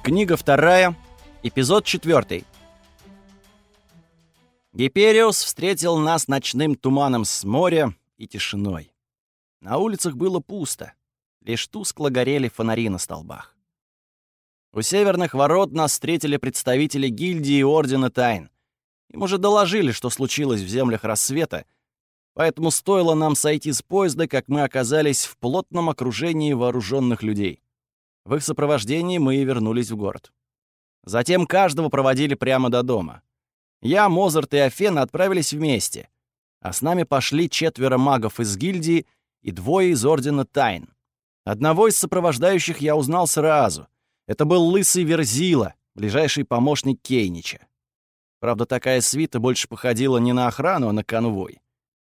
Книга 2, эпизод 4. Гипериус встретил нас ночным туманом с моря и тишиной. На улицах было пусто, лишь тускло горели фонари на столбах. У северных ворот нас встретили представители гильдии и Ордена Тайн. Им уже доложили, что случилось в землях Рассвета, поэтому стоило нам сойти с поезда, как мы оказались в плотном окружении вооруженных людей. В их сопровождении мы и вернулись в город. Затем каждого проводили прямо до дома. Я, Мозарт и Афена отправились вместе, а с нами пошли 4 магов из гильдии и 2 из Ордена Тайн. Одного из сопровождающих я узнал сразу. Это был лысый Верзила, ближайший помощник Кейнича. Правда, такая свита больше походила не на охрану, а на конвой.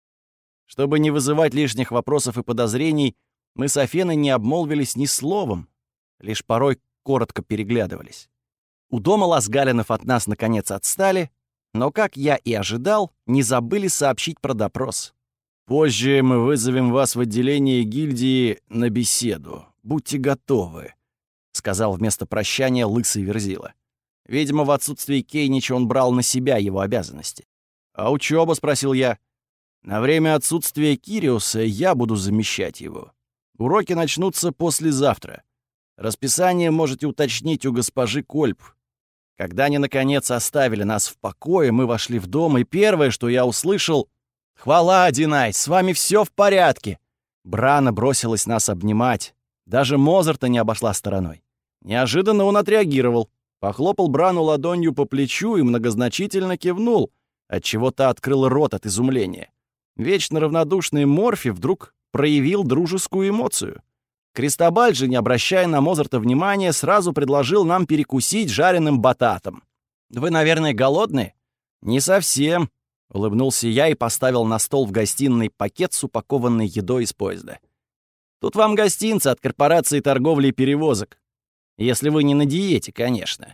Чтобы не вызывать лишних вопросов и подозрений, мы с Афеной не обмолвились ни словом, лишь порой коротко переглядывались. У дома Ласгалинов от нас наконец отстали, но, как я и ожидал, не забыли сообщить про допрос. «Позже мы вызовем вас в отделение гильдии на беседу. Будьте готовы», — сказал вместо прощания лысый Верзила. Видимо, в отсутствие Кейнича он брал на себя его обязанности. «А учёба?» — спросил я. «На время отсутствия Кириуса я буду замещать его. Уроки начнутся послезавтра. Расписание можете уточнить у госпожи Кольп». Когда они, наконец, оставили нас в покое, мы вошли в дом, и первое, что я услышал: «Хвала, Динай, с вами все в порядке!» Брана бросилась нас обнимать. Даже Мозарта не обошла стороной. Неожиданно он отреагировал. Похлопал Брану ладонью по плечу и многозначительно кивнул, отчего та открыла рот от изумления. Вечно равнодушный Морфи вдруг проявил дружескую эмоцию. Кристобаль же, не обращая на Мозарта внимания, сразу предложил нам перекусить жареным бататом. «Вы, наверное, голодны?» «Не совсем», — улыбнулся я и поставил на стол в гостиной пакет с упакованной едой из поезда. «Тут вам гостинцы от корпорации торговли и перевозок. Если вы не на диете, конечно».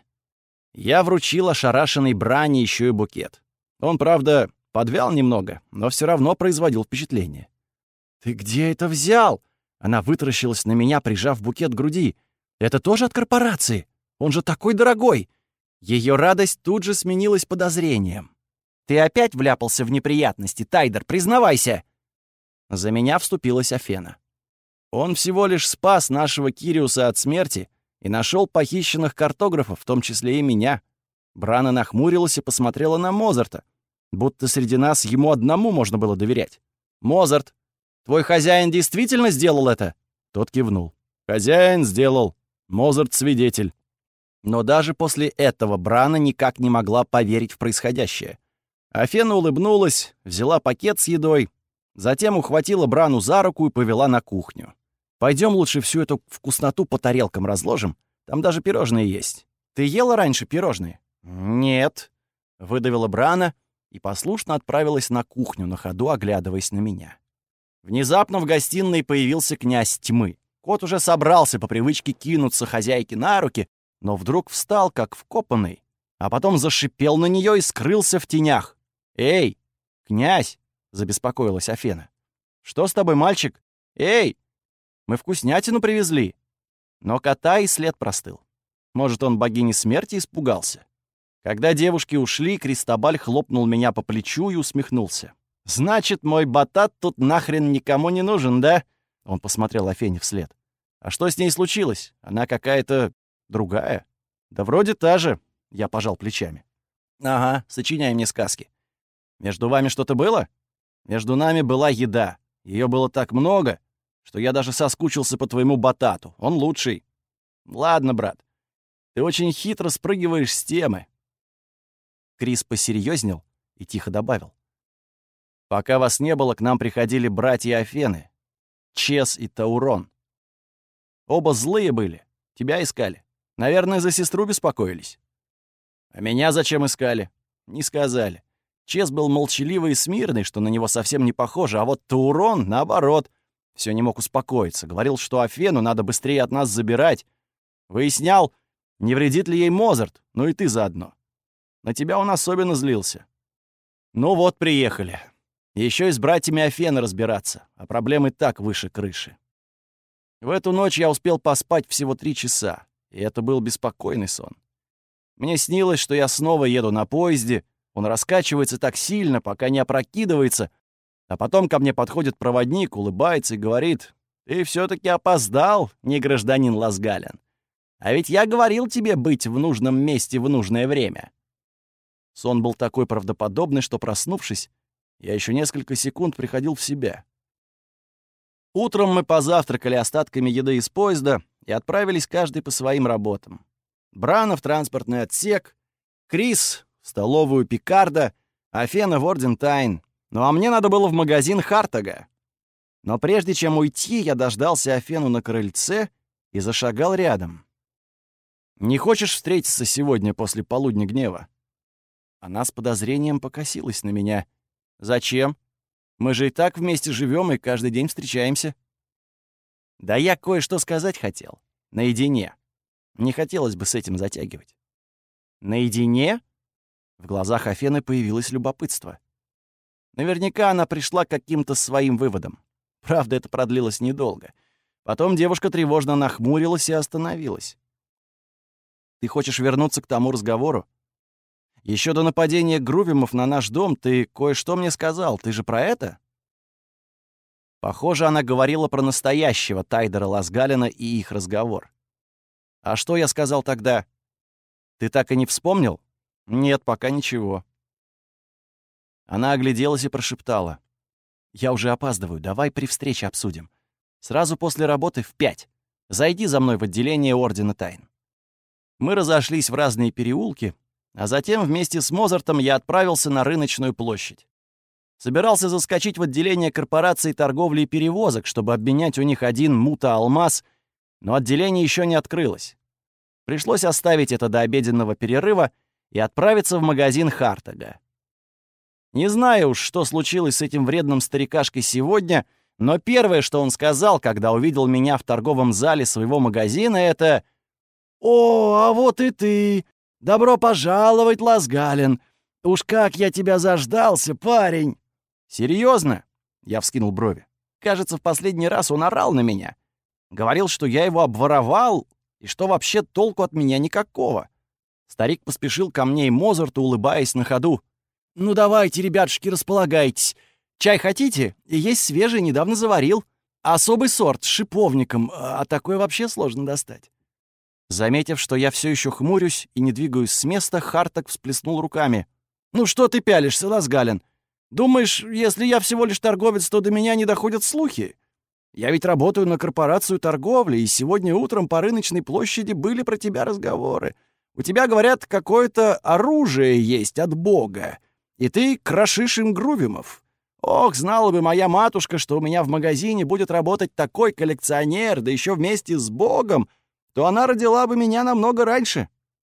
Я вручил ошарашенной Бране еще и букет. Он, правда, подвял немного, но все равно производил впечатление. «Ты где это взял?» Она вытаращилась на меня, прижав букет к груди. «Это тоже от корпорации? Он же такой дорогой!» Ее радость тут же сменилась подозрением. «Ты опять вляпался в неприятности, Тайдер, признавайся!» За меня вступилась Афена. «Он всего лишь спас нашего Кириуса от смерти и нашел похищенных картографов, в том числе и меня». Брана нахмурилась и посмотрела на Мозарта, будто среди нас ему одному можно было доверять. «Мозарт, твой хозяин действительно сделал это?» Тот кивнул. «Хозяин сделал. Мозарт свидетель». Но даже после этого Брана никак не могла поверить в происходящее. Афена улыбнулась, взяла пакет с едой, затем ухватила Брану за руку и повела на кухню. «Пойдем лучше всю эту вкусноту по тарелкам разложим. Там даже пирожные есть. Ты ела раньше пирожные?» «Нет», — выдавила Брана и послушно отправилась на кухню, на ходу оглядываясь на меня. Внезапно в гостиной появился князь тьмы. Кот уже собрался по привычке кинуться хозяйке на руки, но вдруг встал, как вкопанный, а потом зашипел на нее и скрылся в тенях. «Эй, князь!» — забеспокоилась Афена. «Что с тобой, мальчик? Эй! Мы вкуснятину привезли!» Но кота и след простыл. Может, он богини смерти испугался? Когда девушки ушли, Кристобаль хлопнул меня по плечу и усмехнулся. «Значит, мой батат тут нахрен никому не нужен, да?» Он посмотрел Афене вслед. «А что с ней случилось? Она какая-то другая?» «Да вроде та же», — я пожал плечами. «Ага, сочиняй мне сказки. Между вами что-то было?» «Между нами была еда. Ее было так много, что я даже соскучился по твоему батату. Он лучший». «Ладно, брат, ты очень хитро спрыгиваешь с темы». Крис посерьезнел и тихо добавил. «Пока вас не было, к нам приходили братья Афены, Чес и Таурон. Оба злые были, тебя искали. Наверное, за сестру беспокоились». «А меня зачем искали?» «Не сказали. Чес был молчаливый и смирный, что на него совсем не похоже, а вот Таурон, наоборот, все не мог успокоиться. Говорил, что Афену надо быстрее от нас забирать. Выяснял, не вредит ли ей Мозарт, ну и ты заодно. На тебя он особенно злился. Ну вот, приехали. Еще и с братьями Афены разбираться, а проблемы так выше крыши. В эту ночь я успел поспать всего 3 часа. И это был беспокойный сон. Мне снилось, что я снова еду на поезде, он раскачивается так сильно, пока не опрокидывается, а потом ко мне подходит проводник, улыбается и говорит: «Ты все-таки опоздал, не гражданин Лазгален. А ведь я говорил тебе быть в нужном месте в нужное время». Сон был такой правдоподобный, что, проснувшись, я еще несколько секунд приходил в себя. Утром мы позавтракали остатками еды из поезда и отправились каждый по своим работам. Брана в транспортный отсек, Крис в столовую Пикарда, а Фена в Ордентайн. Ну а мне надо было в магазин Хартага. Но прежде чем уйти, я дождался Афену на крыльце и зашагал рядом. «Не хочешь встретиться сегодня после полудня гнева?» Она с подозрением покосилась на меня. «Зачем? Мы же и так вместе живем и каждый день встречаемся». «Да я кое-что сказать хотел. Наедине. Не хотелось бы с этим затягивать». «Наедине?» В глазах Афены появилось любопытство. Наверняка она пришла к каким-то своим выводам. Правда, это продлилось недолго. Потом девушка тревожно нахмурилась и остановилась. «Ты хочешь вернуться к тому разговору? Еще до нападения Грувимов на наш дом ты кое-что мне сказал. Ты же про это?» Похоже, она говорила про настоящего Тайдера Лазгалена и их разговор. «А что я сказал тогда? Ты так и не вспомнил?» «Нет, пока ничего». Она огляделась и прошептала: «Я уже опаздываю, давай при встрече обсудим. Сразу после работы в 5. Зайди за мной в отделение Ордена Тайн». Мы разошлись в разные переулки, а затем вместе с Мозартом я отправился на Рыночную площадь. Собирался заскочить в отделение корпорации торговли и перевозок, чтобы обменять у них один мута-алмаз, но отделение еще не открылось. Пришлось оставить это до обеденного перерыва и отправиться в магазин Хартага. Не знаю уж, что случилось с этим вредным старикашкой сегодня, но первое, что он сказал, когда увидел меня в торговом зале своего магазина, это: «О, а вот и ты! Добро пожаловать, Лазгален! Уж как я тебя заждался, парень!» «Серьезно?» — я вскинул брови. Кажется, в последний раз он орал на меня. Говорил, что я его обворовал и что вообще толку от меня никакого. Старик поспешил ко мне и Мозарту, улыбаясь на ходу: «Ну давайте, ребятушки, располагайтесь. Чай хотите? И есть свежий, недавно заварил. Особый сорт, с шиповником, а такое вообще сложно достать». Заметив, что я все еще хмурюсь и не двигаюсь с места, Хартаг всплеснул руками. «Ну что ты пялишься, Лазгален? Думаешь, если я всего лишь торговец, то до меня не доходят слухи? Я ведь работаю на корпорацию торговли, и сегодня утром по Рыночной площади были про тебя разговоры. У тебя, говорят, какое-то оружие есть от Бога, и ты крошишь им Грувимов. Ох, знала бы моя матушка, что у меня в магазине будет работать такой коллекционер, да еще вместе с Богом, то она родила бы меня намного раньше».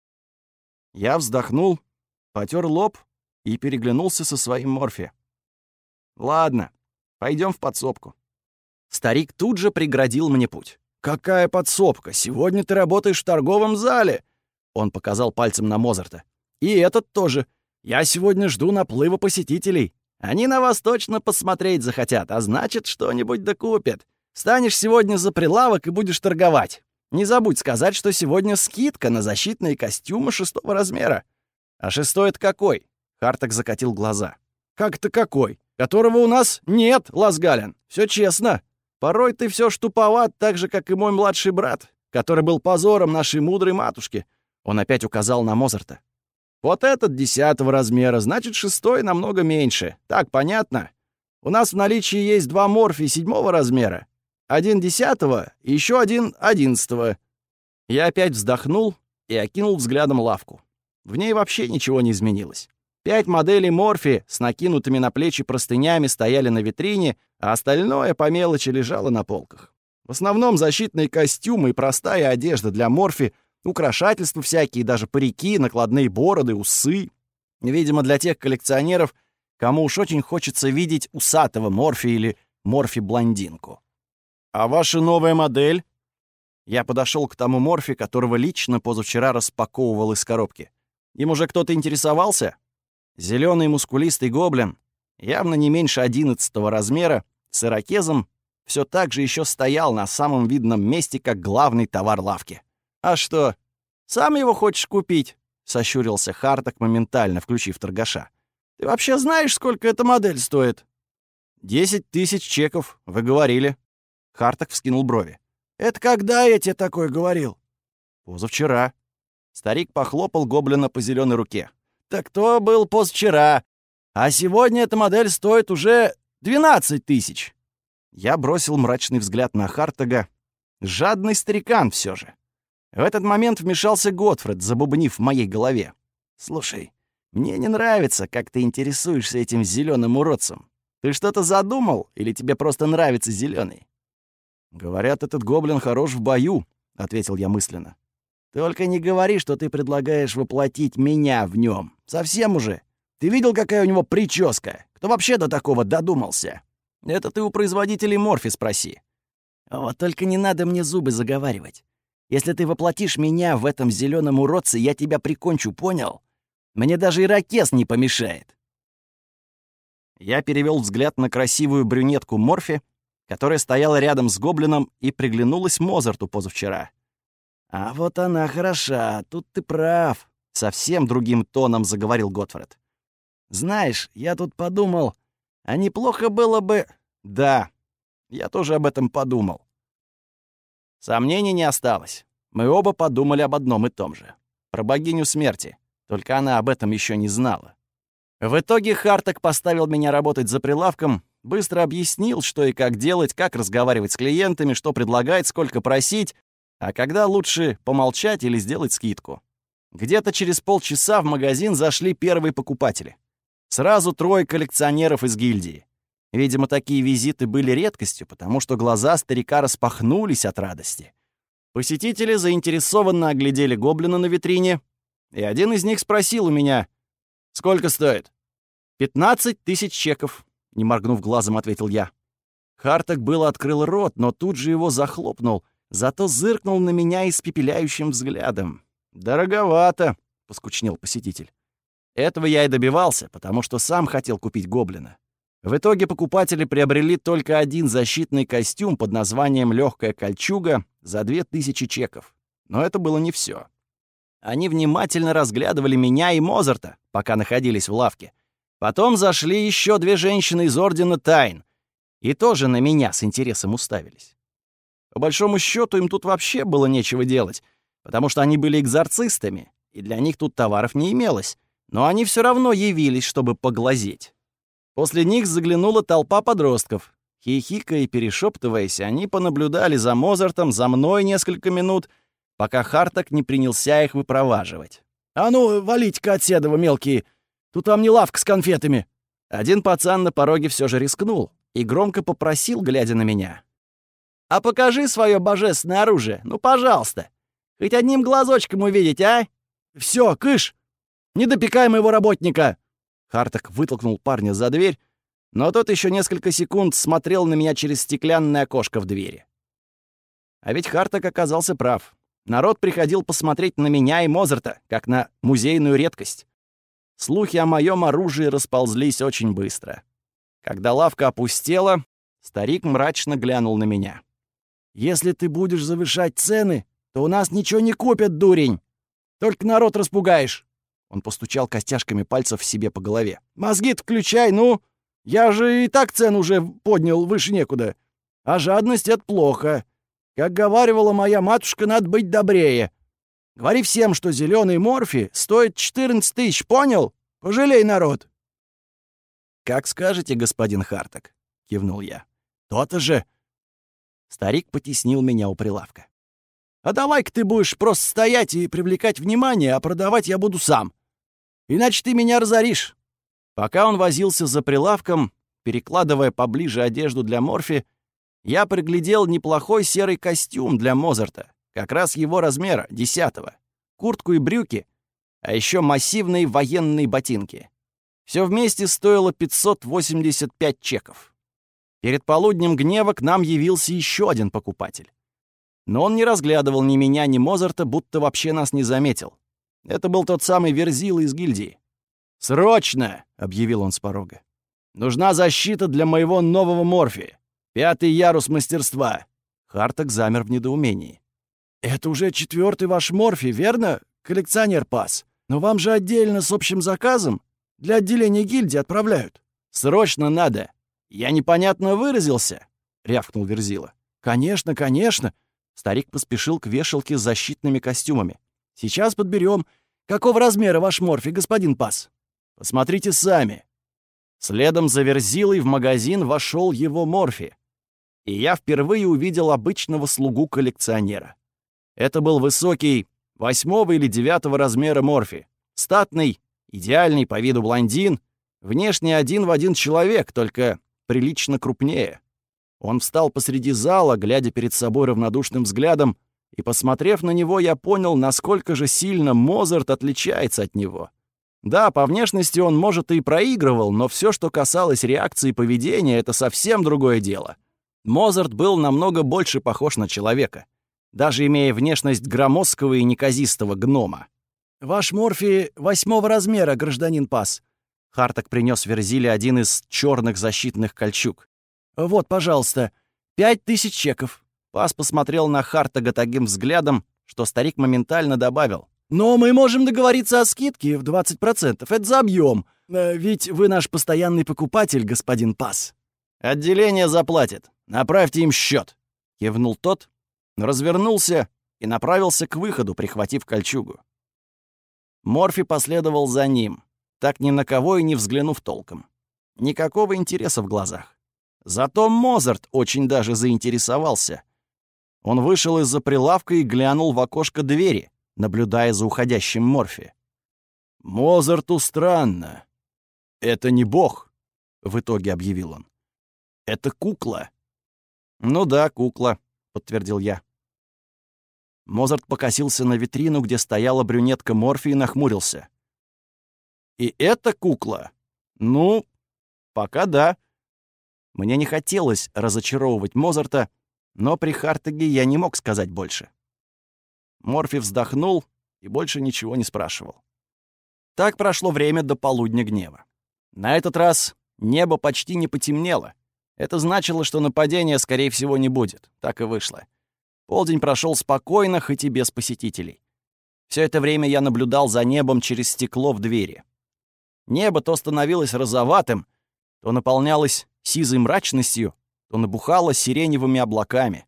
Я вздохнул, потер лоб и переглянулся со своим Морфи. «Ладно, пойдем в подсобку». Старик тут же преградил мне путь. «Какая подсобка? Сегодня ты работаешь в торговом зале!» Он показал пальцем на Мозарта. «И этот тоже. Я сегодня жду наплыва посетителей. Они на вас точно посмотреть захотят, а значит, что-нибудь докупят. Станешь сегодня за прилавок и будешь торговать. Не забудь сказать, что сегодня скидка на защитные костюмы 6-го размера». «А 6-й это какой?» Хартаг закатил глаза. «Как это какой? Которого у нас нет, Лазгален. Все честно. Порой ты все штуповат, так же, как и мой младший брат, который был позором нашей мудрой матушки». Он опять указал на Мозарта. «Вот этот 10-го размера, значит, 6-й намного меньше. Так, понятно? У нас в наличии есть 2 морфи 7-го размера. Один 10-го и еще один 11-го». Я опять вздохнул и окинул взглядом лавку. В ней вообще ничего не изменилось. 5 моделей морфи с накинутыми на плечи простынями стояли на витрине, а остальное по мелочи лежало на полках. В основном защитные костюмы и простая одежда для морфи, украшательства всякие, даже парики, накладные бороды, усы. Видимо, для тех коллекционеров, кому уж очень хочется видеть усатого морфи или морфи-блондинку. «А ваша новая модель?» Я подошел к тому морфи, которого лично позавчера распаковывал из коробки. Им уже кто-то интересовался? Зеленый мускулистый гоблин, явно не меньше 11-го размера, с ирокезом, все так же еще стоял на самом видном месте, как главный товар лавки. «А что, Сам его хочешь купить?» — сощурился Харток, моментально включив торгаша. «Ты вообще знаешь, сколько эта модель стоит?» 10 тысяч чеков, вы говорили». Харток вскинул брови. «Это когда я тебе такое говорил?» «Позавчера». Старик похлопал гоблина по зеленой руке. «Так то был позавчера. А сегодня эта модель стоит уже 12 тысяч». Я бросил мрачный взгляд на Хартога. Жадный старикан все же. В этот момент вмешался Готфред, забубнив в моей голове. «Слушай, мне не нравится, как ты интересуешься этим зеленым уродцем. Ты что-то задумал или тебе просто нравится зеленый?» «Говорят, этот гоблин хорош в бою», — ответил я мысленно. «Только не говори, что ты предлагаешь воплотить меня в нем. Совсем уже. Ты видел, какая у него прическа? Кто вообще до такого додумался?» «Это ты у производителей Морфи спроси». «Вот только не надо мне зубы заговаривать. Если ты воплотишь меня в этом зеленом уродце, я тебя прикончу, понял? Мне даже ирокез не помешает». Я перевел взгляд на красивую брюнетку Морфи, которая стояла рядом с гоблином и приглянулась Мозарту позавчера. «А вот она хороша, тут ты прав», — совсем другим тоном заговорил Готфред. «Знаешь, я тут подумал, а неплохо было бы...» «Да, я тоже об этом подумал». Сомнений не осталось. Мы оба подумали об одном и том же. Про богиню смерти. Только она об этом еще не знала. В итоге Харток поставил меня работать за прилавком, быстро объяснил, что и как делать, как разговаривать с клиентами, что предлагать, сколько просить, а когда лучше помолчать или сделать скидку. Где-то через полчаса в магазин зашли первые покупатели. Сразу 3 коллекционеров из гильдии. Видимо, такие визиты были редкостью, потому что глаза старика распахнулись от радости. Посетители заинтересованно оглядели гоблина на витрине, и один из них спросил у меня: «Сколько стоит?» 15 тысяч чеков», — не моргнув глазом, ответил я. Харток было открыл рот, но тут же его захлопнул, зато зыркнул на меня испепеляющим взглядом. «Дороговато», — поскучнел посетитель. Этого я и добивался, потому что сам хотел купить гоблина. В итоге покупатели приобрели только один защитный костюм под названием «Легкая кольчуга» за 2000 чеков. Но это было не все. Они внимательно разглядывали меня и Мозарта, пока находились в лавке. Потом зашли еще 2 женщины из Ордена Тайн и тоже на меня с интересом уставились. По большому счету им тут вообще было нечего делать, потому что они были экзорцистами, и для них тут товаров не имелось, но они все равно явились, чтобы поглазеть. После них заглянула толпа подростков. Хихикая и перешептываясь, они понаблюдали за Мозартом, за мной несколько минут, пока Харток не принялся их выпроваживать. «А ну, валите-ка от седова, мелкие! Тут вам не лавка с конфетами!» Один пацан на пороге все же рискнул и громко попросил, глядя на меня: «А покажи свое божественное оружие, ну, пожалуйста! Хоть одним глазочком увидеть, а?» «Все, кыш! Не допекай моего работника!» Харток вытолкнул парня за дверь, но тот еще несколько секунд смотрел на меня через стеклянное окошко в двери. А ведь Харток оказался прав. Народ приходил посмотреть на меня и Мозарта, как на музейную редкость. Слухи о моем оружии расползлись очень быстро. Когда лавка опустела, старик мрачно глянул на меня. «Если ты будешь завышать цены, то у нас ничего не купят, дурень! Только народ распугаешь!» Он постучал костяшками пальцев себе по голове. «Мозги-то включай, ну! Я же и так цену уже поднял выше некуда. А жадность — это плохо. Как говаривала моя матушка, надо быть добрее. Говори всем, что зеленый Морфи стоит 14 тысяч, понял? Пожалей народ!» «Как скажете, господин Харток», — кивнул я. «То-то же!» Старик потеснил меня у прилавка. «А давай-ка ты будешь просто стоять и привлекать внимание, а продавать я буду сам. Иначе ты меня разоришь». Пока он возился за прилавком, перекладывая поближе одежду для Морфи, я приглядел неплохой серый костюм для Мозарта, как раз его размера, 10-го, куртку и брюки, а еще массивные военные ботинки. Все вместе стоило 585 чеков. Перед полуднем гнева к нам явился еще один покупатель. Но он не разглядывал ни меня, ни Мозарта, будто вообще нас не заметил. Это был тот самый Верзила из гильдии. «Срочно!» — объявил он с порога. «Нужна защита для моего нового Морфи. 5-й ярус мастерства». Харток замер в недоумении. «Это уже 4-й ваш морфий, верно, коллекционер Пас? Но вам же отдельно с общим заказом для отделения гильдии отправляют». «Срочно надо! Я непонятно выразился!» — рявкнул Верзила. «Конечно, конечно!» Старик поспешил к вешалке с защитными костюмами. «Сейчас подберем. Какого размера ваш морфий, господин Пас?» «Посмотрите сами!» Следом за Верзилой в магазин вошел его морфи. И я впервые увидел обычного слугу-коллекционера. Это был высокий 8 или 9 размера морфи. Статный, идеальный по виду блондин, внешне один в один человек, только прилично крупнее. Он встал посреди зала, глядя перед собой равнодушным взглядом, и, посмотрев на него, я понял, насколько же сильно Мозарт отличается от него. Да, по внешности он, может, и проигрывал, но все, что касалось реакции и поведения, это совсем другое дело. Мозарт был намного больше похож на человека, даже имея внешность громоздкого и неказистого гнома. «Ваш морфий 8-го размера, гражданин Пас». Харток принес Верзиле один из черных защитных кольчуг. «Вот, пожалуйста, 5000 чеков». Пас посмотрел на Хартага таким взглядом, что старик моментально добавил. «Но мы можем договориться о скидке в 20%. Это за объем. Ведь вы наш постоянный покупатель, господин Пас». «Отделение заплатит. Направьте им счет», — кивнул тот, развернулся и направился к выходу, прихватив кольчугу. Морфи последовал за ним, так ни на кого и не взглянув толком. Никакого интереса в глазах. Зато Мозарт очень даже заинтересовался. Он вышел из-за прилавка и глянул в окошко двери, наблюдая за уходящим Морфи. «Мозарту странно. Это не бог», — в итоге объявил он. «Это кукла». «Ну да, кукла», — подтвердил я. Мозарт покосился на витрину, где стояла брюнетка Морфи, и нахмурился. «И это кукла? Ну, пока да». Мне не хотелось разочаровывать Мозарта, но при Хартаге я не мог сказать больше. Морфи вздохнул и больше ничего не спрашивал. Так прошло время до полудня гнева. На этот раз небо почти не потемнело. Это значило, что нападения, скорее всего, не будет. Так и вышло. Полдень прошел спокойно, хоть и без посетителей. Все это время я наблюдал за небом через стекло в двери. Небо то становилось розоватым, то наполнялось сизой мрачностью, то набухало сиреневыми облаками.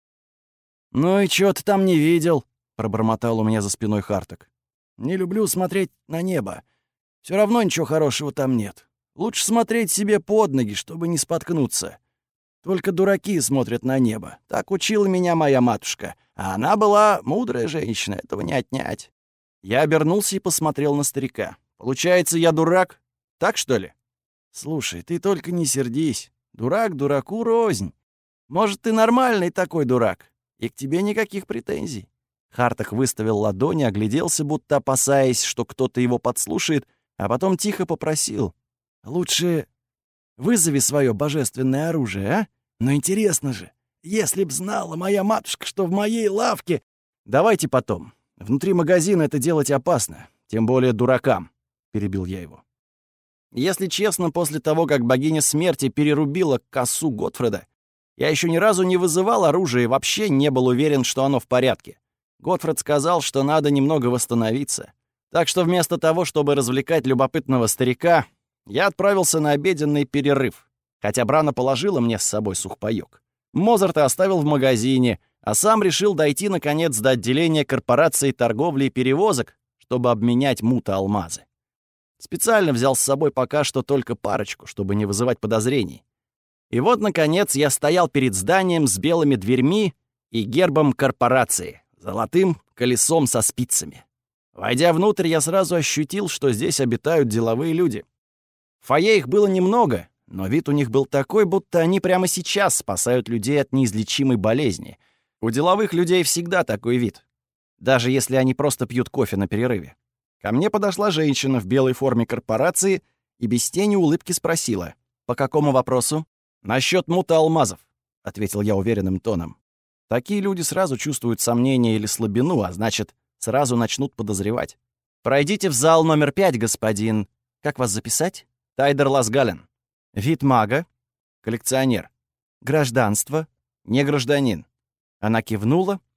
«Ну и чё ты там не видел?» — пробормотал у меня за спиной Хартак. «Не люблю смотреть на небо. Все равно ничего хорошего там нет. Лучше смотреть себе под ноги, чтобы не споткнуться. Только дураки смотрят на небо. Так учила меня моя матушка. А она была мудрая женщина, этого не отнять». Я обернулся и посмотрел на старика. «Получается, я дурак? Так, что ли?» «Слушай, ты только не сердись. Дурак дураку рознь. Может, ты нормальный такой дурак, и к тебе никаких претензий». Хартак выставил ладони, огляделся, будто опасаясь, что кто-то его подслушает, а потом тихо попросил. «Лучше вызови свое божественное оружие, а? Но интересно же, если б знала моя матушка, что в моей лавке...» «Давайте потом. Внутри магазина это делать опасно, тем более дуракам», — перебил я его. Если честно, после того, как богиня смерти перерубила косу Готфреда, я еще ни разу не вызывал оружие и вообще не был уверен, что оно в порядке. Готфред сказал, что надо немного восстановиться. Так что вместо того, чтобы развлекать любопытного старика, я отправился на обеденный перерыв, хотя Брана положила мне с собой сухпайок. Мозарта оставил в магазине, а сам решил дойти, наконец, до отделения корпорации торговли и перевозок, чтобы обменять мута-алмазы. Специально взял с собой пока что только парочку, чтобы не вызывать подозрений. И вот, наконец, я стоял перед зданием с белыми дверьми и гербом корпорации, золотым колесом со спицами. Войдя внутрь, я сразу ощутил, что здесь обитают деловые люди. В фойе их было немного, но вид у них был такой, будто они прямо сейчас спасают людей от неизлечимой болезни. У деловых людей всегда такой вид, даже если они просто пьют кофе на перерыве. Ко мне подошла женщина в белой форме корпорации и без тени улыбки спросила: «По какому вопросу?» «Насчёт мута алмазов», — ответил я уверенным тоном. Такие люди сразу чувствуют сомнение или слабину, а значит, сразу начнут подозревать. «Пройдите в зал номер 5, господин. Как вас записать?» «Тайдер Ласгален». «Вид мага?» «Коллекционер». «Гражданство?» «Не гражданин». Она кивнула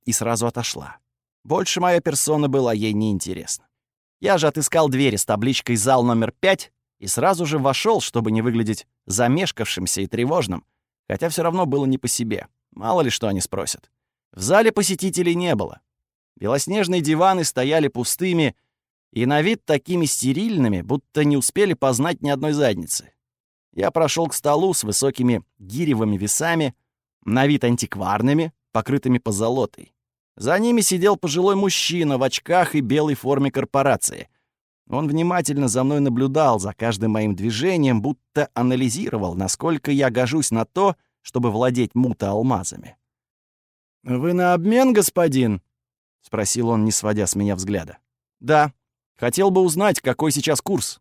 и сразу отошла. Больше моя персона была ей неинтересна. Я же отыскал двери с табличкой «Зал номер 5» и сразу же вошел, чтобы не выглядеть замешкавшимся и тревожным, хотя все равно было не по себе. Мало ли что они спросят. В зале посетителей не было. Белоснежные диваны стояли пустыми и на вид такими стерильными, будто не успели познать ни одной задницы. Я прошел к столу с высокими гиревыми весами, на вид антикварными, покрытыми позолотой. За ними сидел пожилой мужчина в очках и белой форме корпорации. Он внимательно за мной наблюдал, за каждым моим движением, будто анализировал, насколько я гожусь на то, чтобы владеть мута-алмазами. «Вы на обмен, господин?» — спросил он, не сводя с меня взгляда. «Да. Хотел бы узнать, какой сейчас курс».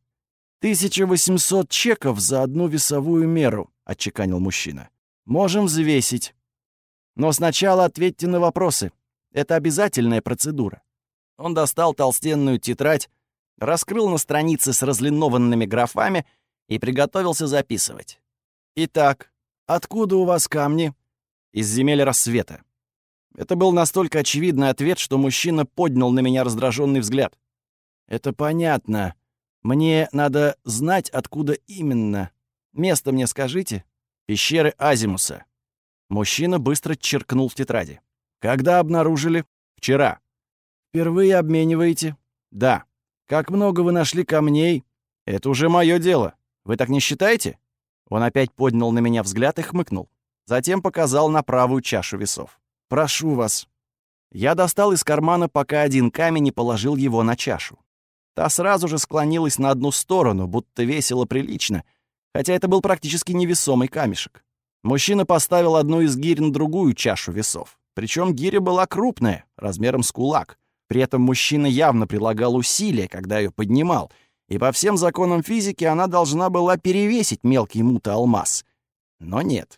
1800 чеков за одну весовую меру», — отчеканил мужчина. «Можем взвесить. Но сначала ответьте на вопросы. Это обязательная процедура». Он достал толстенную тетрадь, раскрыл на странице с разлинованными графами и приготовился записывать. «Итак, откуда у вас камни?» «Из земель рассвета». Это был настолько очевидный ответ, что мужчина поднял на меня раздраженный взгляд. «Это понятно. Мне надо знать, откуда именно. Место мне скажите?» «Пещеры Азимуса». Мужчина быстро черкнул в тетради. «Когда обнаружили?» «Вчера». «Впервые обмениваете?» «Да». «Как много вы нашли камней?» «Это уже мое дело. Вы так не считаете?» Он опять поднял на меня взгляд и хмыкнул. Затем показал на правую чашу весов. «Прошу вас». Я достал из кармана пока один камень и положил его на чашу. Та сразу же склонилась на одну сторону, будто весила прилично, хотя это был практически невесомый камешек. Мужчина поставил одну из гирь на другую чашу весов. Причем гиря была крупная, размером с кулак. При этом мужчина явно прилагал усилия, когда ее поднимал, и по всем законам физики она должна была перевесить мелкий мута-алмаз. Но нет.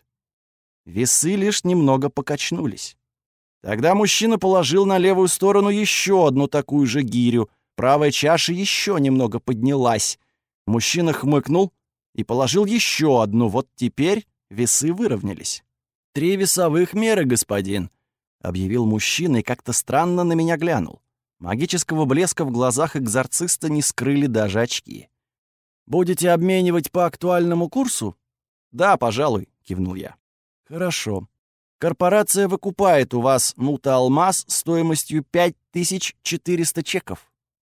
Весы лишь немного покачнулись. Тогда мужчина положил на левую сторону еще одну такую же гирю. Правая чаша еще немного поднялась. Мужчина хмыкнул и положил еще одну. Вот теперь весы выровнялись. 3 весовых меры, господин», — объявил мужчина и как-то странно на меня глянул. Магического блеска в глазах экзорциста не скрыли даже очки. «Будете обменивать по актуальному курсу?» «Да, пожалуй», — кивнул я. «Хорошо. Корпорация выкупает у вас мута-алмаз стоимостью 5400 чеков».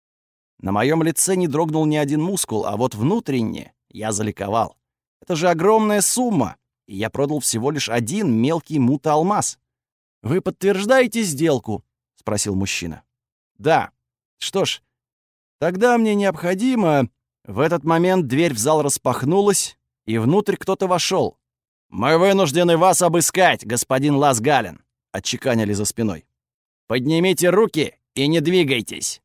На моем лице не дрогнул ни один мускул, а вот внутренне я заликовал. Это же огромная сумма, и я продал всего лишь один мелкий мута-алмаз. «Вы подтверждаете сделку?» — спросил мужчина. «Да. Что ж, тогда мне необходимо...» В этот момент дверь в зал распахнулась, и внутрь кто-то вошел. «Мы вынуждены вас обыскать, господин Лас Гален», — отчеканили за спиной. «Поднимите руки и не двигайтесь».